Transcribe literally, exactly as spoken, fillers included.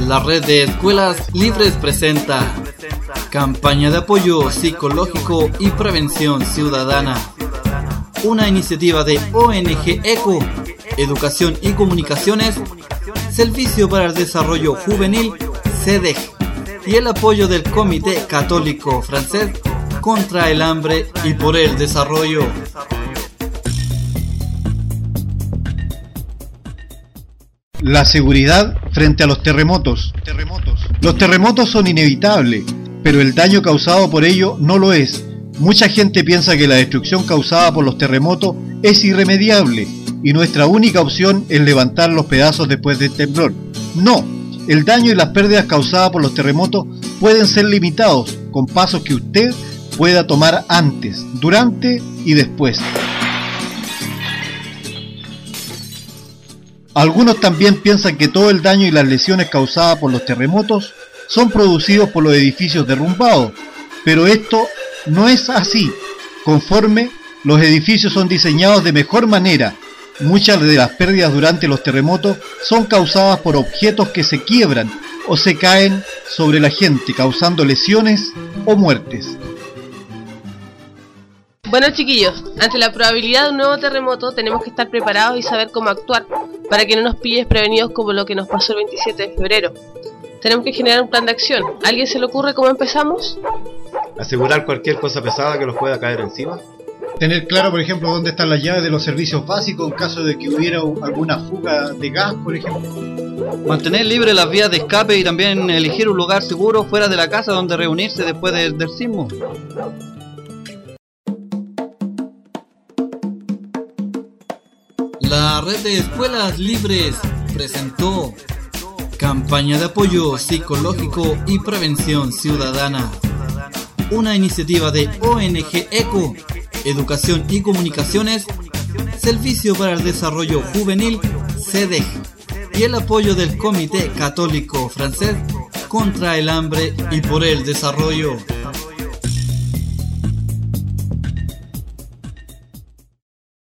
La red de escuelas libres presenta campaña de apoyo psicológico y prevención ciudadana. Una iniciativa de O N G ECO, Educación y Comunicaciones, Servicio para el Desarrollo Juvenil, C E D E J, y el apoyo del Comité Católico Francés contra el Hambre y por el Desarrollo. La seguridad frente a los terremotos. terremotos. Los terremotos son inevitables, pero el daño causado por ello no lo es. Mucha gente piensa que la destrucción causada por los terremotos es irremediable y nuestra única opción es levantar los pedazos después del temblor. No, el daño y las pérdidas causadas por los terremotos pueden ser limitados con pasos que usted pueda tomar antes, durante y después. Algunos también piensan que todo el daño y las lesiones causadas por los terremotos son producidos por los edificios derrumbados, pero esto no es así. Conforme los edificios son diseñados de mejor manera, muchas de las pérdidas durante los terremotos son causadas por objetos que se quiebran o se caen sobre la gente, causando lesiones o muertes. Bueno, chiquillos, ante la probabilidad de un nuevo terremoto tenemos que estar preparados y saber cómo actuar para que no nos pilles prevenidos como lo que nos pasó el veintisiete de febrero. Tenemos que generar un plan de acción. ¿A alguien se le ocurre cómo empezamos? Asegurar cualquier cosa pesada que nos pueda caer encima. Tener claro, por ejemplo, dónde están las llaves de los servicios básicos en caso de que hubiera alguna fuga de gas, por ejemplo. Mantener libres las vías de escape y también elegir un lugar seguro fuera de la casa donde reunirse después de, del sismo. La red de escuelas libres presentó campaña de apoyo psicológico y prevención ciudadana. Una iniciativa de O N G ECO, Educación y Comunicaciones, Servicio para el Desarrollo Juvenil, C E D E J, y el apoyo del Comité Católico Francés contra el Hambre y por el Desarrollo.